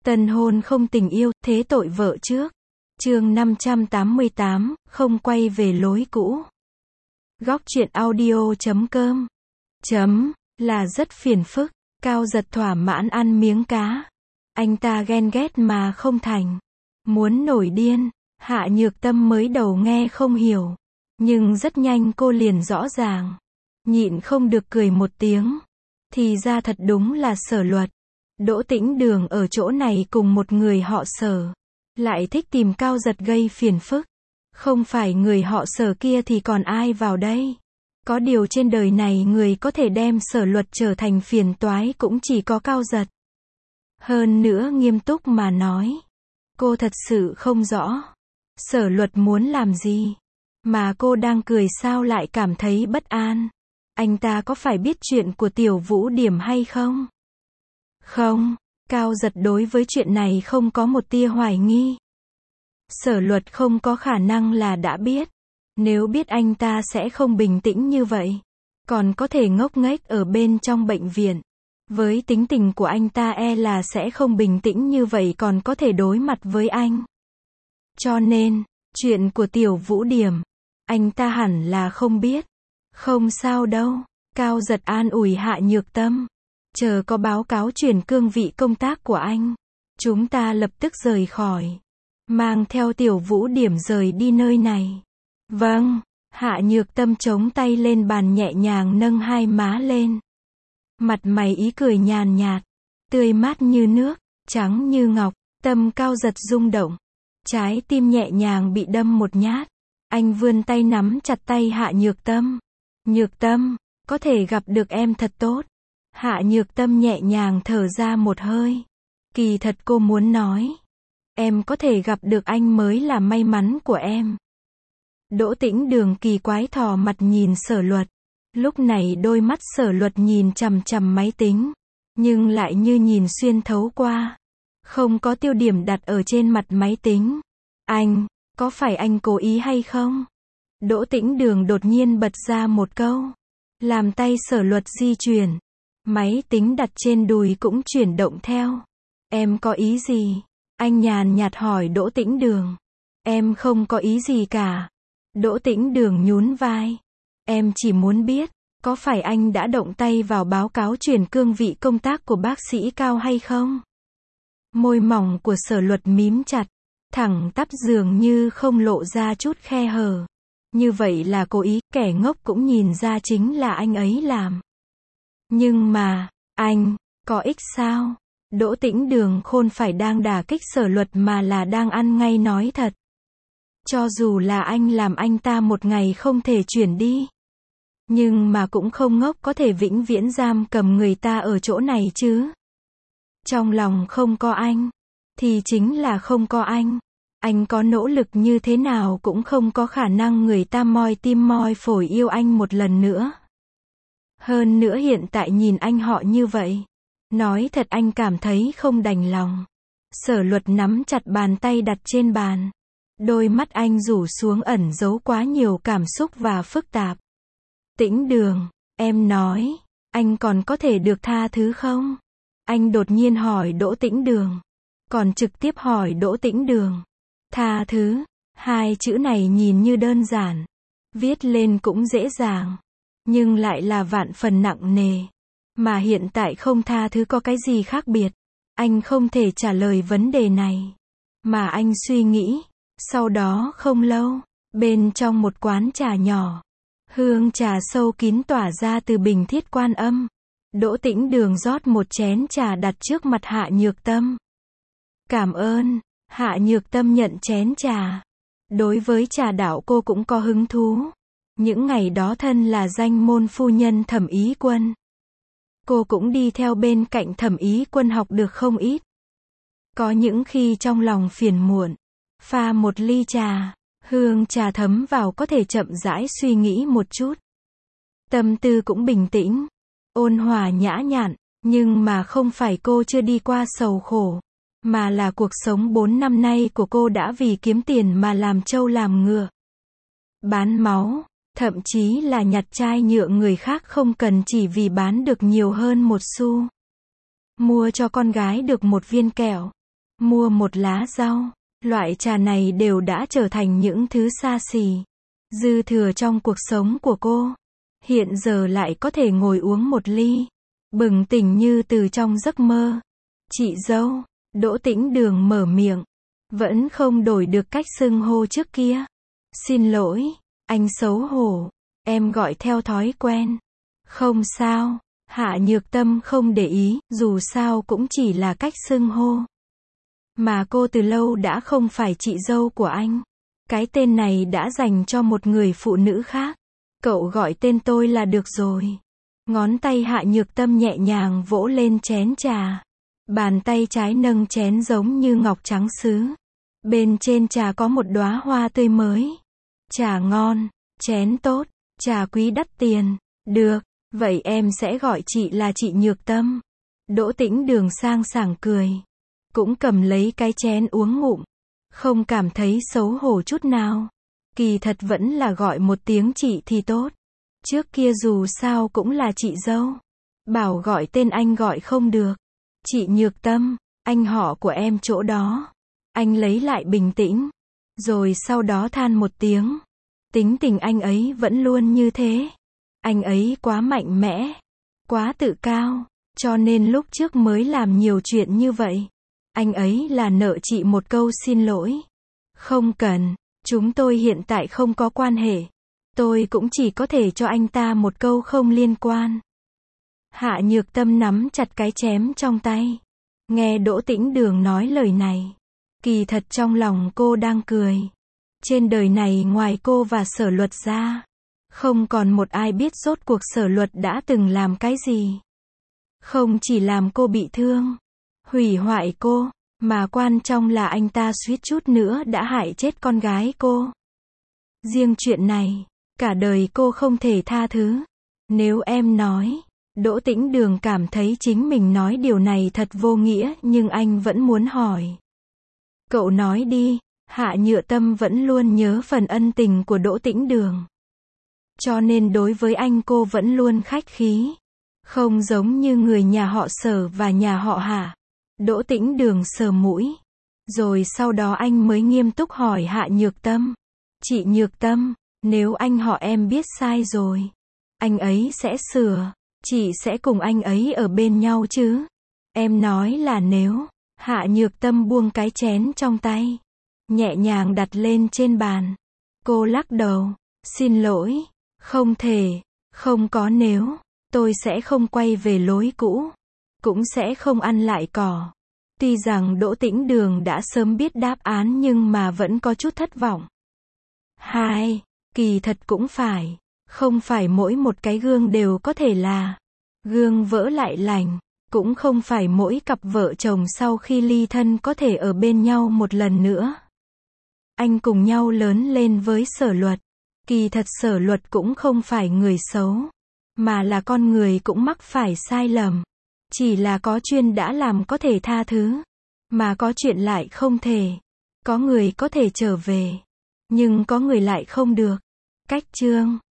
Tân hôn không tình yêu, thế tội vợ trước. Chương 588, không quay về lối cũ. Góc truyện audio.com là rất phiền phức. Cao Giật thỏa mãn ăn miếng cá. Anh ta ghen ghét mà không thành. Muốn nổi điên. Hạ Nhược Tâm mới đầu nghe không hiểu. Nhưng rất nhanh cô liền rõ ràng. Nhịn không được cười một tiếng. Thì ra thật đúng là Sở Luật. Đỗ Tĩnh Đường ở chỗ này cùng một người họ Sở. Lại thích tìm Cao Giật gây phiền phức. Không phải người họ Sở kia thì còn ai vào đây. Có điều trên đời này người có thể đem Sở Luật trở thành phiền toái cũng chỉ có Cao Giật. Hơn nữa nghiêm túc mà nói. Cô thật sự không rõ. Sở Luật muốn làm gì. Mà cô đang cười sao lại cảm thấy bất an. Anh ta có phải biết chuyện của Tiểu Vũ Điểm hay không? Không, Cao Giật đối với chuyện này không có một tia hoài nghi. Sở Luật không có khả năng là đã biết. Nếu biết anh ta sẽ không bình tĩnh như vậy. Còn có thể ngốc nghếch ở bên trong bệnh viện. Với tính tình của anh ta là sẽ không bình tĩnh như vậy còn có thể đối mặt với anh. Cho nên, chuyện của Tiểu Vũ Điểm, anh ta hẳn là không biết. Không sao đâu, Cao Giật an ủi Hạ Nhược Tâm. Chờ có báo cáo chuyển cương vị công tác của anh. Chúng ta lập tức rời khỏi. Mang theo Tiểu Vũ Điểm rời đi nơi này. Vâng, Hạ Nhược Tâm chống tay lên bàn nhẹ nhàng nâng hai má lên. Mặt mày ý cười nhàn nhạt. Tươi mát như nước, trắng như ngọc. Tâm Cao Giật rung động. Trái tim nhẹ nhàng bị đâm một nhát. Anh vươn tay nắm chặt tay Hạ Nhược Tâm. Nhược Tâm, có thể gặp được em thật tốt. Hạ Nhược Tâm nhẹ nhàng thở ra một hơi. Kỳ thật cô muốn nói. Em có thể gặp được anh mới là may mắn của em. Đỗ Tĩnh Đường kỳ quái thò mặt nhìn Sở Luật. Lúc này đôi mắt Sở Luật nhìn chằm chằm máy tính. Nhưng lại như nhìn xuyên thấu qua. Không có tiêu điểm đặt ở trên mặt máy tính. Anh, có phải anh cố ý hay không? Đỗ Tĩnh Đường đột nhiên bật ra một câu. Làm tay Sở Luật di chuyển. Máy tính đặt trên đùi cũng chuyển động theo. Em có ý gì? Anh nhàn nhạt hỏi Đỗ Tĩnh Đường. Em không có ý gì cả. Đỗ Tĩnh Đường nhún vai. Em chỉ muốn biết, có phải anh đã động tay vào báo cáo chuyển cương vị công tác của bác sĩ Cao hay không? Môi mỏng của Sở Luật mím chặt, thẳng tắp dường như không lộ ra chút khe hở. Như vậy là cố ý, kẻ ngốc cũng nhìn ra chính là anh ấy làm. Nhưng mà, anh, có ích sao? Đỗ Tĩnh Đường khôn phải đang đả kích Sở Luật mà là đang ăn ngay nói thật. Cho dù là anh làm anh ta một ngày không thể chuyển đi. Nhưng mà cũng không ngốc có thể vĩnh viễn giam cầm người ta ở chỗ này chứ. Trong lòng không có anh, thì chính là không có anh. Anh có nỗ lực như thế nào cũng không có khả năng người ta moi tim moi phổi yêu anh một lần nữa. Hơn nữa hiện tại nhìn anh họ như vậy. Nói thật anh cảm thấy không đành lòng. Sở Luật nắm chặt bàn tay đặt trên bàn. Đôi mắt anh rủ xuống ẩn giấu quá nhiều cảm xúc và phức tạp. Tĩnh Đường, em nói, anh còn có thể được tha thứ không? Anh đột nhiên hỏi Đỗ Tĩnh Đường. Còn trực tiếp hỏi Đỗ Tĩnh Đường. Tha thứ, hai chữ này nhìn như đơn giản. Viết lên cũng dễ dàng. Nhưng lại là vạn phần nặng nề. Mà hiện tại không tha thứ có cái gì khác biệt. Anh không thể trả lời vấn đề này. Mà anh suy nghĩ. Sau đó không lâu, bên trong một quán trà nhỏ. Hương trà sâu kín tỏa ra từ bình thiết Quan Âm. Đỗ Tĩnh Đường rót một chén trà đặt trước mặt Hạ Nhược Tâm. Cảm ơn. Hạ Nhược Tâm nhận chén trà. Đối với trà đạo cô cũng có hứng thú. Những ngày đó thân là danh môn phu nhân Thẩm Ý Quân. Cô cũng đi theo bên cạnh Thẩm Ý Quân học được không ít. Có những khi trong lòng phiền muộn. Pha một ly trà. Hương trà thấm vào có thể chậm rãi suy nghĩ một chút. Tâm tư cũng bình tĩnh. Ôn hòa nhã nhặn. Nhưng mà không phải cô chưa đi qua sầu khổ. Mà là cuộc sống 4 năm nay của cô đã vì kiếm tiền mà làm trâu làm ngựa. Bán máu. Thậm chí là nhặt chai nhựa người khác không cần chỉ vì bán được nhiều hơn một xu. Mua cho con gái được một viên kẹo. mua một lá rau. Loại trà này đều đã trở thành những thứ xa xỉ, dư thừa trong cuộc sống của cô. Hiện giờ lại có thể ngồi uống một ly, bừng tỉnh như từ trong giấc mơ. Chị dâu, Đỗ Tĩnh Đường mở miệng, vẫn không đổi được cách xưng hô trước kia. Xin lỗi, anh xấu hổ, em gọi theo thói quen. Không sao, Hạ Nhược Tâm không để ý, dù sao cũng chỉ là cách xưng hô. Mà cô từ lâu đã không phải chị dâu của anh. Cái tên này đã dành cho một người phụ nữ khác. Cậu gọi tên tôi là được rồi. Ngón tay Hạ Nhược Tâm nhẹ nhàng vỗ lên chén trà. Bàn tay trái nâng chén giống như ngọc trắng sứ. Bên trên trà có một đóa hoa tươi mới. Trà ngon, chén tốt, trà quý đắt tiền. Được, vậy em sẽ gọi chị là chị Nhược Tâm. Đỗ Tĩnh Đường sang sảng cười. Cũng cầm lấy cái chén uống ngụm. Không cảm thấy xấu hổ chút nào. Kỳ thật vẫn là gọi một tiếng chị thì tốt. Trước kia dù sao cũng là chị dâu. Bảo gọi tên anh gọi không được. Chị Nhược Tâm, anh họ của em chỗ đó. Anh lấy lại bình tĩnh. Rồi sau đó than một tiếng. Tính tình anh ấy vẫn luôn như thế. Anh ấy quá mạnh mẽ. Quá tự cao. Cho nên lúc trước mới làm nhiều chuyện như vậy. Anh ấy là nợ chị một câu xin lỗi. Không cần, chúng tôi hiện tại không có quan hệ. Tôi cũng chỉ có thể cho anh ta một câu không liên quan. Hạ Nhược Tâm nắm chặt cái chém trong tay. Nghe Đỗ Tĩnh Đường nói lời này. Kỳ thật trong lòng cô đang cười. Trên đời này ngoài cô và Sở Luật ra, không còn một ai biết rốt cuộc Sở Luật đã từng làm cái gì. Không chỉ làm cô bị thương, hủy hoại cô, mà quan trọng là anh ta suýt chút nữa đã hại chết con gái cô. Riêng chuyện này, cả đời cô không thể tha thứ. Nếu em nói, Đỗ Tĩnh Đường cảm thấy chính mình nói điều này thật vô nghĩa nhưng anh vẫn muốn hỏi. Cậu nói đi, Hạ Nhược Tâm vẫn luôn nhớ phần ân tình của Đỗ Tĩnh Đường. Cho nên đối với anh cô vẫn luôn khách khí. Không giống như người nhà họ Sở và nhà họ Hạ. Đỗ Tĩnh Đường sờ mũi. Rồi sau đó anh mới nghiêm túc hỏi Hạ Nhược Tâm. Chị Nhược Tâm, nếu anh họ em biết sai rồi, anh ấy sẽ sửa. Chị sẽ cùng anh ấy ở bên nhau chứ? Em nói là nếu. Hạ Nhược Tâm buông cái chén trong tay, nhẹ nhàng đặt lên trên bàn. Cô lắc đầu. Xin lỗi. Không thể. Không có nếu. Tôi sẽ không quay về lối cũ. Cũng sẽ không ăn lại cỏ. Tuy rằng Đỗ Tĩnh Đường đã sớm biết đáp án nhưng mà vẫn có chút thất vọng. Hai, kỳ thật cũng phải. Không phải mỗi một cái gương đều có thể là gương vỡ lại lành. Cũng không phải mỗi cặp vợ chồng sau khi ly thân có thể ở bên nhau một lần nữa. Anh cùng nhau lớn lên với Sở Luật. Kỳ thật Sở Luật cũng không phải người xấu, mà là con người cũng mắc phải sai lầm. Chỉ là có chuyện đã làm có thể tha thứ, mà có chuyện lại không thể. Có người có thể trở về, nhưng có người lại không được. Cách chương